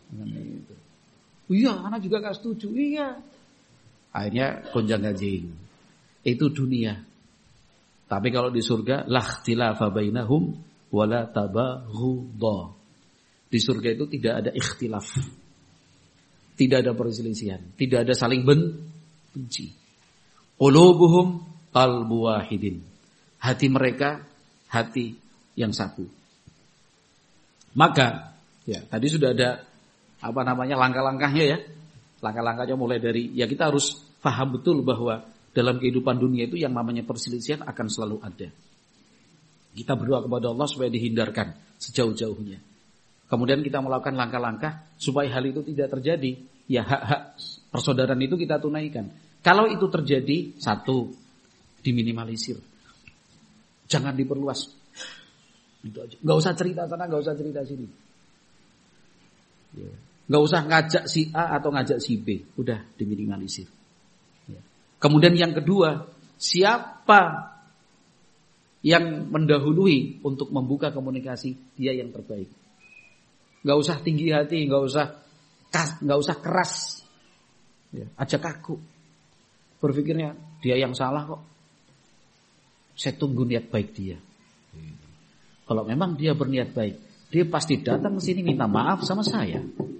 Speaker 2: Iya, anak juga nggak setuju. Iya. Akhirnya gonjang-ganjing. Itu dunia. Tapi kalau di surga, la ikhtilafa bainahum wala tabaghudha. Di surga itu tidak ada ikhtilaf. Tidak ada perselisihan, tidak ada saling benci. Qulubuhum qalbu wahidin. Hati mereka hati yang satu. Maka ya tadi sudah ada langkah-langkahnya ya. Langkah-langkahnya mulai dari ya kita harus paham betul bahwa dalam kehidupan dunia itu yang namanya perselisihan akan selalu ada. Kita berdoa kepada Allah supaya dihindarkan sejauh-jauhnya. Kemudian kita melakukan langkah-langkah supaya hal itu tidak terjadi. Ya hak-hak persaudaraan itu kita tunaikan. Kalau itu terjadi, satu, diminimalisir. Jangan diperluas. Itu aja. Gak usah cerita sana, gak usah cerita sini. Gak usah ngajak si A atau ngajak si B. Udah diminimalisir. Kemudian yang kedua, siapa yang mendahului untuk membuka komunikasi, dia yang terbaik. Gak usah tinggi hati, gak usah keras. Ajak kaku. Berpikirnya dia yang salah kok. Saya tunggu niat baik dia. Kalau memang dia berniat baik, dia pasti datang ke sini minta maaf sama saya.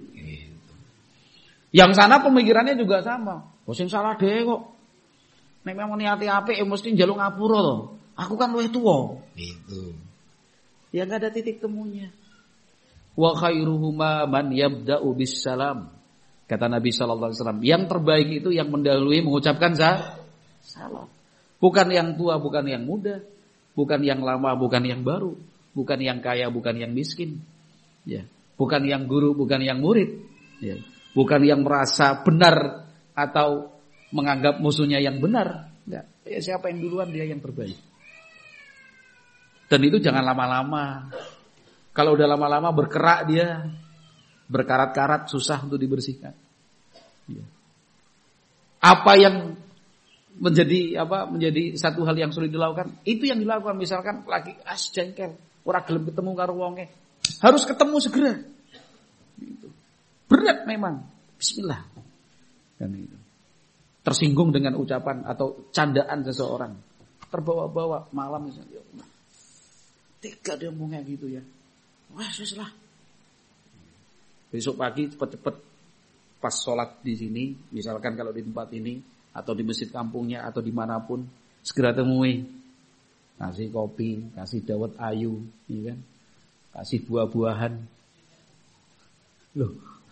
Speaker 2: Yang sana pemikirannya juga sama. Sing salah deh kok. Nek memang niati apik mesti njaluk ngapura to. Aku kan luwih tuwa. Gitu. Ya enggak ada titik temunya. Wa khairuhuma man yabda'u bis salam. Kata Nabi sallallahu alaihi wasallam, yang terbaik itu yang mendahului mengucapkan salam. Bukan yang tua, bukan yang muda, bukan yang lama, bukan yang baru, bukan yang kaya, bukan yang miskin. Ya, bukan yang guru, bukan yang murid. Ya, bukan yang merasa benar atau menganggap musuhnya yang benar. Ya, siapa yang duluan dia yang terbaik. Dan itu jangan lama-lama. Kalau udah lama-lama berkerak dia, berkarat-karat, susah untuk dibersihkan. Ya. Apa yang menjadi satu hal yang sulit dilakukan, itu yang dilakukan. Misalkan lagi jengkel, ora gelem ketemu karo wonge, harus ketemu segera. Gitu. Berat memang. Bismillah. Dan itu. Tersinggung dengan ucapan atau candaan seseorang, terbawa-bawa malam misalnya, tega dia ngomongnya gitu ya. Wah, susah. Besok pagi cepat-cepat pas sholat di sini, misalkan kalau di tempat ini atau di masjid kampungnya atau dimanapun, segera temui, kasih kopi, kasih dawet ayu, ya kan? Kasih buah-buahan. Loh,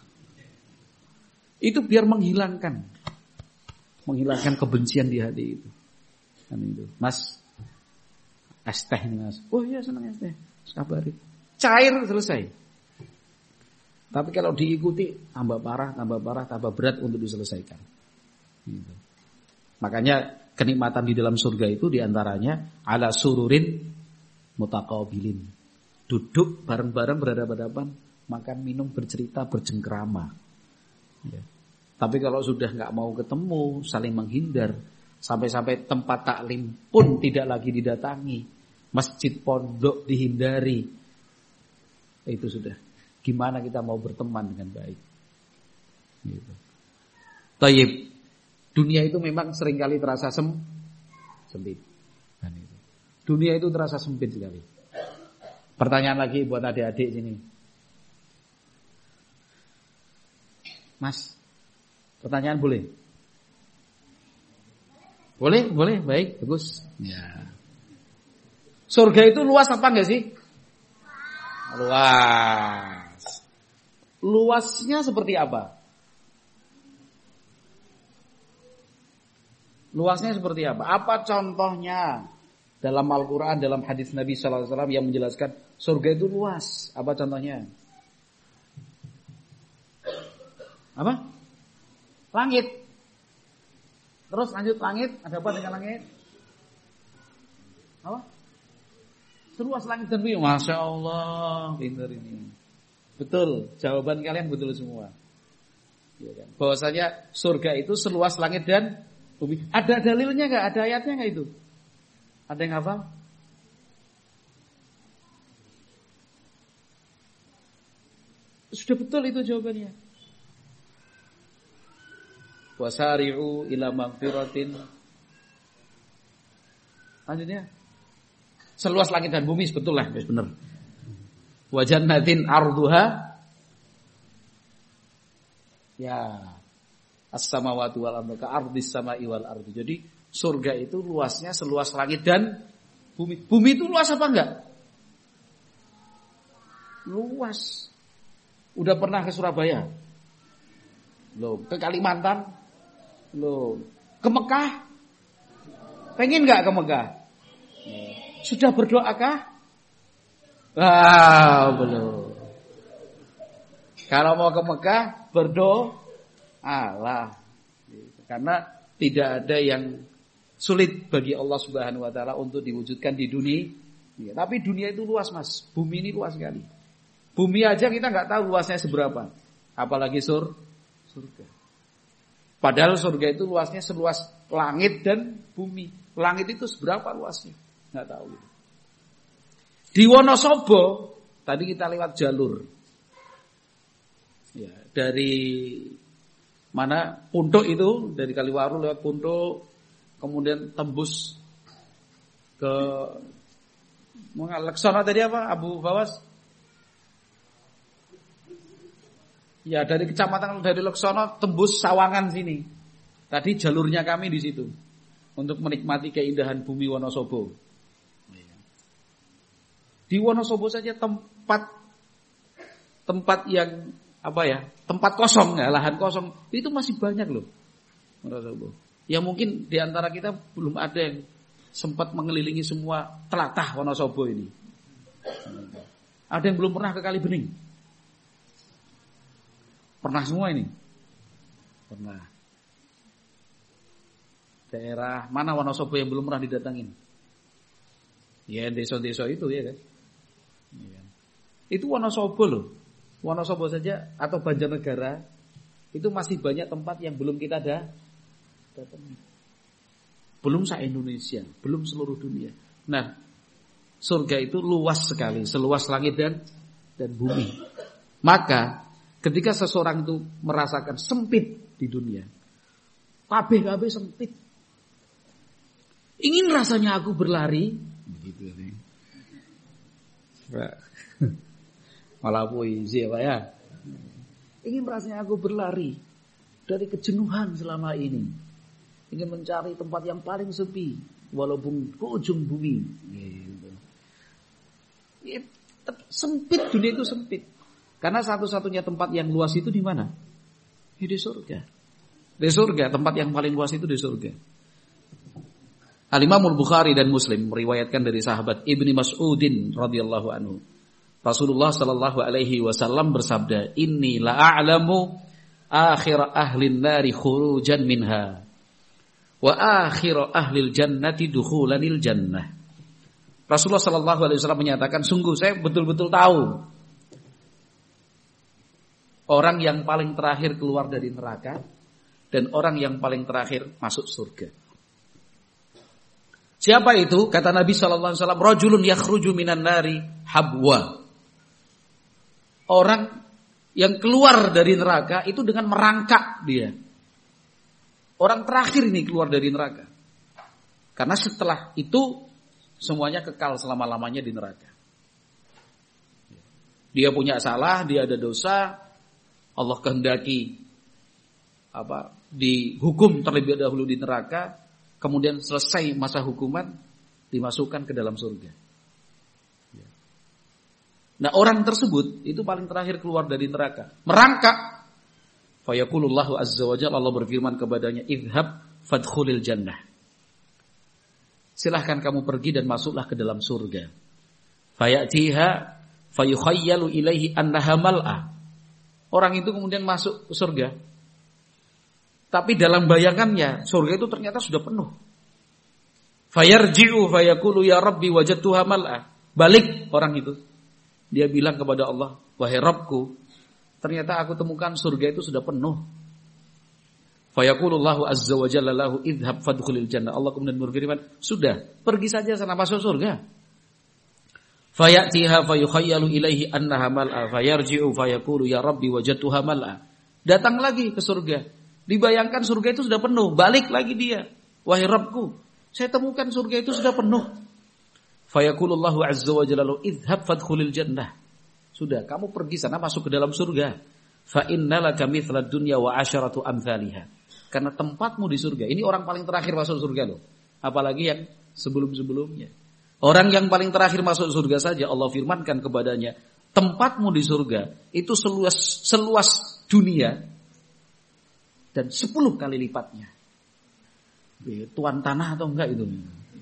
Speaker 2: itu biar menghilangkan kebencian di hati itu. Kan itu, Mas, es teh nih Mas. Oh iya senang es teh. Kabari. Cair selesai. Tapi kalau diikuti tambah parah, tambah berat untuk diselesaikan. Gitu. Makanya kenikmatan di dalam surga itu diantaranya ala sururin mutaqabilin. Duduk bareng-bareng berhadapan-hadapan, makan minum bercerita bercengkrama. Ya. Tapi kalau sudah nggak mau ketemu, saling menghindar, sampai-sampai tempat taklim pun tidak lagi didatangi, masjid pondok dihindari, itu sudah. Gimana kita mau berteman dengan baik? Gitu. Tayyib. Dunia itu memang seringkali terasa sempit. Dunia itu terasa sempit sekali. Pertanyaan lagi buat adik-adik sini. Mas, pertanyaan boleh? Boleh, baik, bagus. Ya. Surga itu luas apa enggak sih? Luas. Luasnya seperti apa? Luasnya seperti apa? Apa contohnya dalam Al-Quran, dalam hadis Nabi sallallahu alaihi wasallam yang menjelaskan surga itu luas? Apa contohnya? Apa? Langit. Terus lanjut langit, ada apa dengan langit? Apa? Seluas langit dan bumi. Masya Allah, pintar ini. Betul, jawaban kalian betul semua. Ya kan? Bahwasanya surga itu seluas langit dan bumi. Ada dalilnya nggak? Ada ayatnya nggak itu? Ada yang hafal? Sudah betul itu jawabannya. Wasari'u ila magfiratin. Lanjutnya. Seluas langit dan bumi, betul lah, benar. Wa jannatin arduha. Ya. as-samawati wal ardi ka ardis samai wal ardi. Jadi surga itu luasnya seluas langit dan bumi. Bumi itu luas apa enggak? Luas. Udah pernah ke Surabaya? Belum. Ke Kalimantan? Belum. Ke Mekah? Pengen enggak ke Mekah? Sudah berdoakah? Belum. Kalau mau ke Mekah berdoa Allah. Karena tidak ada yang sulit bagi Allah Subhanahu wa taala untuk diwujudkan di dunia. Ya, tapi dunia itu luas, Mas. Bumi ini luas sekali. Bumi aja kita enggak tahu luasnya seberapa. Apalagi surga. Padahal surga itu luasnya seluas langit dan bumi. Langit itu seberapa luasnya? Enggak tahu. Di Wonosobo tadi kita lewat jalur. Ya, dari mana Puntuk itu, dari Kaliwaru lewat Puntuk, kemudian tembus ke Leksono tadi apa? Abu Bawas? Ya, dari kecamatan dari Leksono tembus Sawangan sini. Tadi jalurnya kami di situ untuk menikmati keindahan bumi Wonosobo. Di Wonosobo saja tempat yang tempat kosong ya, lahan kosong itu masih banyak loh. Wonosobo. Ya mungkin di antara kita belum ada yang sempat mengelilingi semua telatah Wonosobo ini. Ada yang belum pernah ke Kalibening? Pernah semua ini? Pernah. Daerah mana Wonosobo yang belum pernah didatangin? Ya desa-desa itu ya kan. Itu Wonosobo loh. Wonosobo saja atau Banjarnegara itu masih banyak tempat yang belum kita datangi. Belum se-Indonesia, belum seluruh dunia. Nah, surga itu luas sekali, seluas langit dan bumi. Maka ketika seseorang itu merasakan sempit di dunia, kabeh sempit. Ingin rasanya aku berlari, begitu nih. Malah puisi ya Pak ya. Ingin rasanya aku berlari dari kejenuhan selama ini. Ingin mencari tempat yang paling sepi, walaupun ke ujung bumi. Gitu. Ya, sempit, dunia itu sempit. Karena satu-satunya tempat yang luas itu di mana? Di surga. Di surga, tempat yang paling luas itu di surga. Al-Imam Al-Bukhari dan Muslim meriwayatkan dari sahabat Ibni Mas'udin radhiyallahu anhu. Rasulullah sallallahu alaihi wasallam bersabda, "Inni la a'lamu akhir ahli an-nari khurujan minha wa akhir ahli al-jannati dukhulanil jannah." Rasulullah sallallahu alaihi wasallam menyatakan, sungguh saya betul-betul tahu orang yang paling terakhir keluar dari neraka dan orang yang paling terakhir masuk surga. Siapa itu? Kata Nabi sallallahu alaihi wasallam, rajulun yakhruju minan nari habwa. Orang yang keluar dari neraka itu dengan merangkak dia. Orang terakhir ini keluar dari neraka. Karena setelah itu semuanya kekal selama-lamanya di neraka. Dia punya salah, dia ada dosa, Allah kehendaki dihukum terlebih dahulu di neraka, kemudian selesai masa hukuman dimasukkan ke dalam surga. Nah, orang tersebut itu paling terakhir keluar dari neraka, merangkak. Fa yaqulullahu azza wa jalla, Allah berfirman kepadanya, idhab fadkhulil jannah. Silahkan kamu pergi dan masuklah ke dalam surga. Fayatiha fayukhayyalu ilaihi annaha mal'a. Orang itu kemudian masuk ke surga. Tapi dalam bayangannya surga itu ternyata sudah penuh. Fayarji'u fayaqulu ya rabbi wajadtuha mal'a. Balik orang itu. Dia bilang kepada Allah, wahai Rabbku, ternyata aku temukan surga itu sudah penuh. Fayaqulullahu azza wa jalla lahu idhab fadkhulil jannah. Allah kemudian berfirman, sudah, pergi saja sana masuk surga. Fayatiha fayukhayyalu ilaihi annaha mal'a fayarji'u fayaqulu ya rabbi wajadtuha mal'a. Datang lagi ke surga. Dibayangkan surga itu sudah penuh, balik lagi dia. Wahai Rabbku, saya temukan surga itu sudah penuh. Fayaqulullahu azza wa jalla idhab fadkhulil jannah. Sudah, kamu pergi sana masuk ke dalam surga. Fa innalaka mithlad dunya wa 'asharatu amsalihha. Karena tempatmu di surga. Ini orang paling terakhir masuk surga loh. Apalagi yang sebelum-sebelumnya. Orang yang paling terakhir masuk surga saja Allah firmankan kepadanya, tempatmu di surga itu seluas dunia dan 10 kali lipatnya. Tuan tanah atau enggak itu?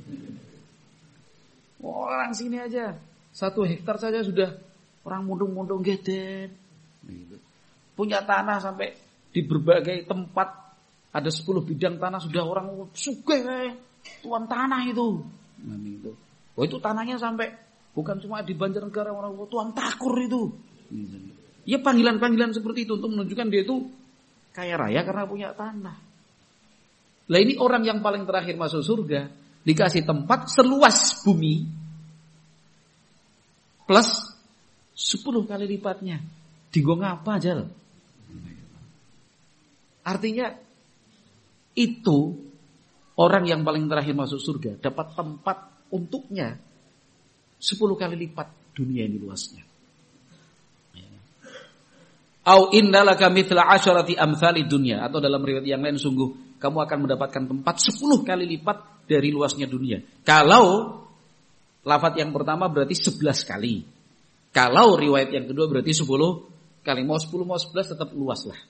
Speaker 2: Orang sini aja 1 hektar saja sudah orang mundung-mundung geden. Punya tanah sampai di berbagai tempat ada 10 bidang tanah sudah orang sugih tuan tanah itu. Oh itu tanahnya sampai bukan cuma di Banjarnegara orang tuan takur itu. Ya panggilan-panggilan seperti itu untuk menunjukkan dia itu kaya raya karena punya tanah. Lah ini orang yang paling terakhir masuk surga dikasih tempat seluas bumi plus 10 kali lipatnya. Digo ngapa aja? Artinya itu orang yang paling terakhir masuk surga dapat tempat untuknya 10 kali lipat dunia ini luasnya. Au innalaka mithla 'asharati amthali dunya, atau dalam riwayat yang lain sungguh kamu akan mendapatkan tempat 10 kali lipat dari luasnya dunia. Kalau lafaz yang pertama berarti 11 kali. Kalau riwayat yang kedua berarti 10 kali. Mau 10 mau 11 tetap luas lah.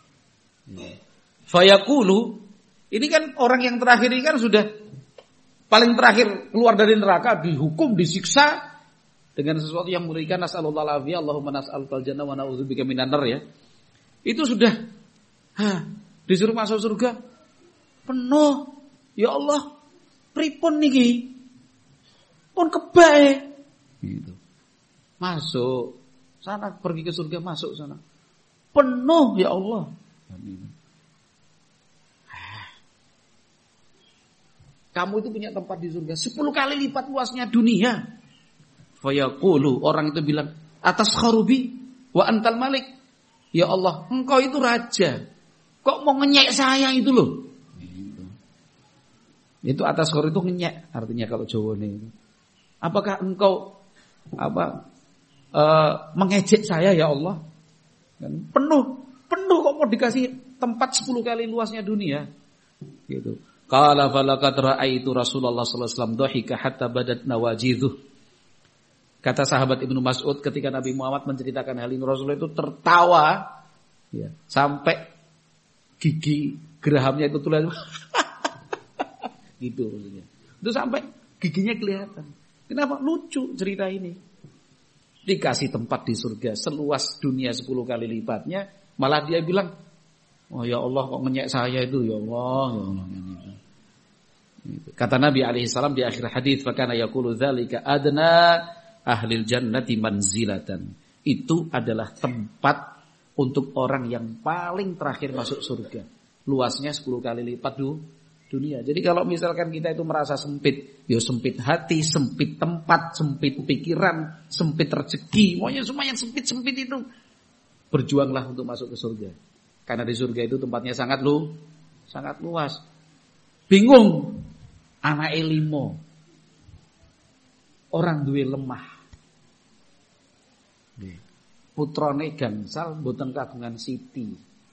Speaker 2: Fayaqulu, ini kan orang yang terakhir ini kan sudah paling terakhir keluar dari neraka, dihukum, disiksa dengan sesuatu yang mengerikan. Nas'alullah al-afiyah, Allahumma nas'alukal jannah wa na'udzubika minan nar ya. Itu sudah disuruh masuk surga penuh. Ya Allah, pripun niki? Pun kebae. Gitu. Masuk sana, pergi ke surga, masuk sana. Penuh ya Allah. Kamu itu punya tempat di surga 10 kali lipat luasnya dunia. Fayaqulu, orang itu bilang, atas kharubi wa antal malik. Ya Allah, engkau itu raja. Kok mau ngenyek saya itu loh. Itu atas kharubi itu ngenyek artinya kalau Jawa ini. Apakah engkau mengejek saya ya Allah? Penuh kok mau dikasih tempat 10 kali luasnya dunia. Gitu. Qala falaqad ra'aitu Rasulullah sallallahu alaihi wasallam dhahika hatta badat nawajidhuh. Kata sahabat Ibnu Mas'ud ketika Nabi Muhammad menceritakan hal ini, Rasulullah itu tertawa ya, sampai gigi gerahamnya itu tulen. Gitu maksudnya. Itu sampai giginya kelihatan. Kenapa? Lucu cerita ini. Dikasih tempat di surga seluas dunia 10 kali lipatnya, malah dia bilang, oh ya Allah kok ngenyek saya itu ya Allah, ya Allah. Kata Nabi alaihi salam di akhir hadis, fakana yaqulu dzalika adna ahlil jannati manzilatan. Itu adalah tempat untuk orang yang paling terakhir masuk surga. Luasnya 10 kali lipat dunia. Jadi kalau misalkan kita itu merasa sempit, ya sempit hati, sempit tempat, sempit pikiran, sempit rezeki, pokoknya semua yang sempit-sempit itu, berjuanglah untuk masuk ke surga. Karena di surga itu tempatnya sangat luas. Bingung, anak elimo, orang duwe lemah, putrane gangsal, mboten kagungan siti.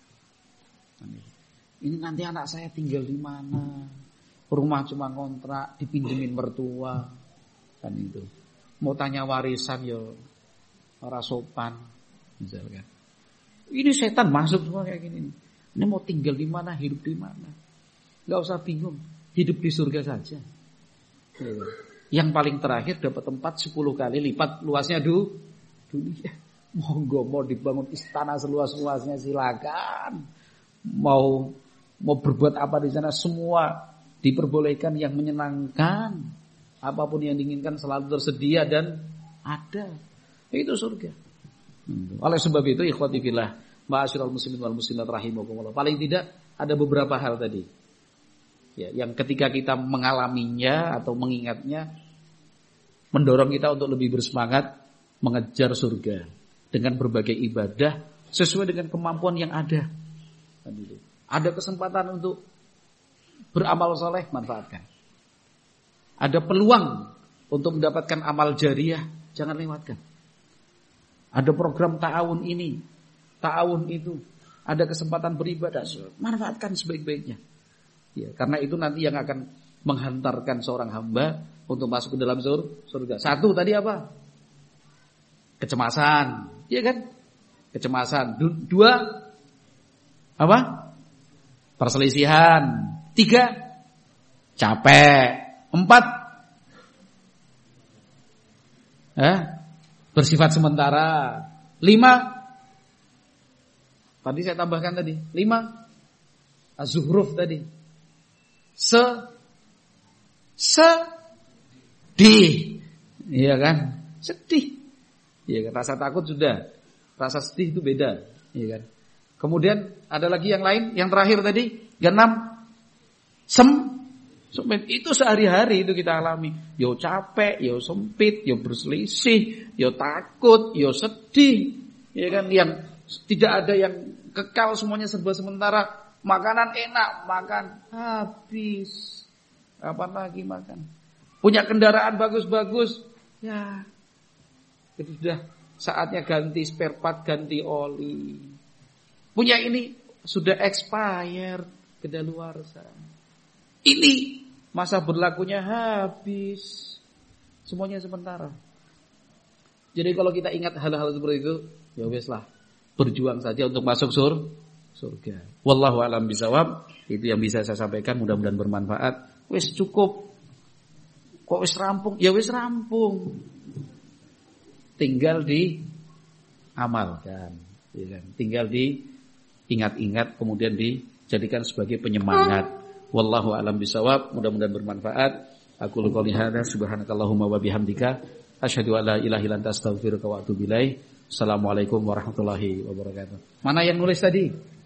Speaker 2: Ini nanti anak saya tinggal di mana? Rumah cuma kontrak, dipinjemin mertua, kan itu. Mau tanya warisan ya ora sopan, misalkan. Ini setan masuk semua kayak gini. Ini mau tinggal di mana, hidup di mana? Gak usah bingung, hidup di surga saja. Yang paling terakhir dapat tempat 10 kali lipat luasnya dunia. Monggo mau dibangun istana seluas-luasnya silakan. Mau berbuat apa di sana semua diperbolehkan, yang menyenangkan. Apapun yang diinginkan selalu tersedia dan ada. Itu surga. Oleh sebab itu ikhwati fillah, ma'asyiral muslimin wal muslimat rahimakumullah. Paling tidak ada beberapa hal tadi. Ya, yang ketika kita mengalaminya atau mengingatnya mendorong kita untuk lebih bersemangat mengejar surga dengan berbagai ibadah sesuai dengan kemampuan yang ada. Ada kesempatan untuk beramal soleh, manfaatkan. Ada peluang untuk mendapatkan amal jariah, jangan lewatkan. Ada program ta'awun ini, ta'awun itu, ada kesempatan beribadah, manfaatkan sebaik-baiknya. Ya, karena itu nanti yang akan menghantarkan seorang hamba untuk masuk ke dalam surga. Satu tadi apa? Kecemasan, iya kan? Kecemasan. Dua apa? Perselisihan. Tiga, capek. Empat, bersifat sementara. Lima, tadi saya tambahkan tadi. Lima, az-zuhruf tadi. Sedih. Iya kan? Sedih. Iya kan? Rasa takut sudah. Rasa sedih itu beda. Iya kan? Kemudian ada lagi yang lain, yang terakhir tadi, yang 6, sempit. Itu sehari-hari itu kita alami. Yo capek, yo sempit, yo berselisih, yo takut, yo sedih. Ya kan, yang tidak ada yang kekal, semuanya serba sementara. Makanan enak, makan habis. Kapan lagi makan? Punya kendaraan bagus-bagus, ya itu sudah saatnya ganti spare part, ganti oli. Punya ini sudah expired, kedaluarsa. Ini masa berlakunya habis. Semuanya sementara. Jadi kalau kita ingat hal-hal seperti itu, ya weslah, berjuang saja untuk masuk surga. Wallahu a'lam bishawab. Itu yang bisa saya sampaikan, mudah-mudahan bermanfaat. Wes cukup. Kok wes rampung? Ya wes rampung. Tinggal diamalkan, ya kan? Tinggal diingat-ingat, kemudian dijadikan sebagai penyemangat. Wallahu a'lam bishawab. Mudah-mudahan bermanfaat. Aku qouli hadza subhanakallahumma wa bihamdika asyhadu an la ilaha illa anta astaghfiruka wa atubu ilaik. Assalamualaikum warahmatullahi wabarakatuh. Mana yang nulis tadi?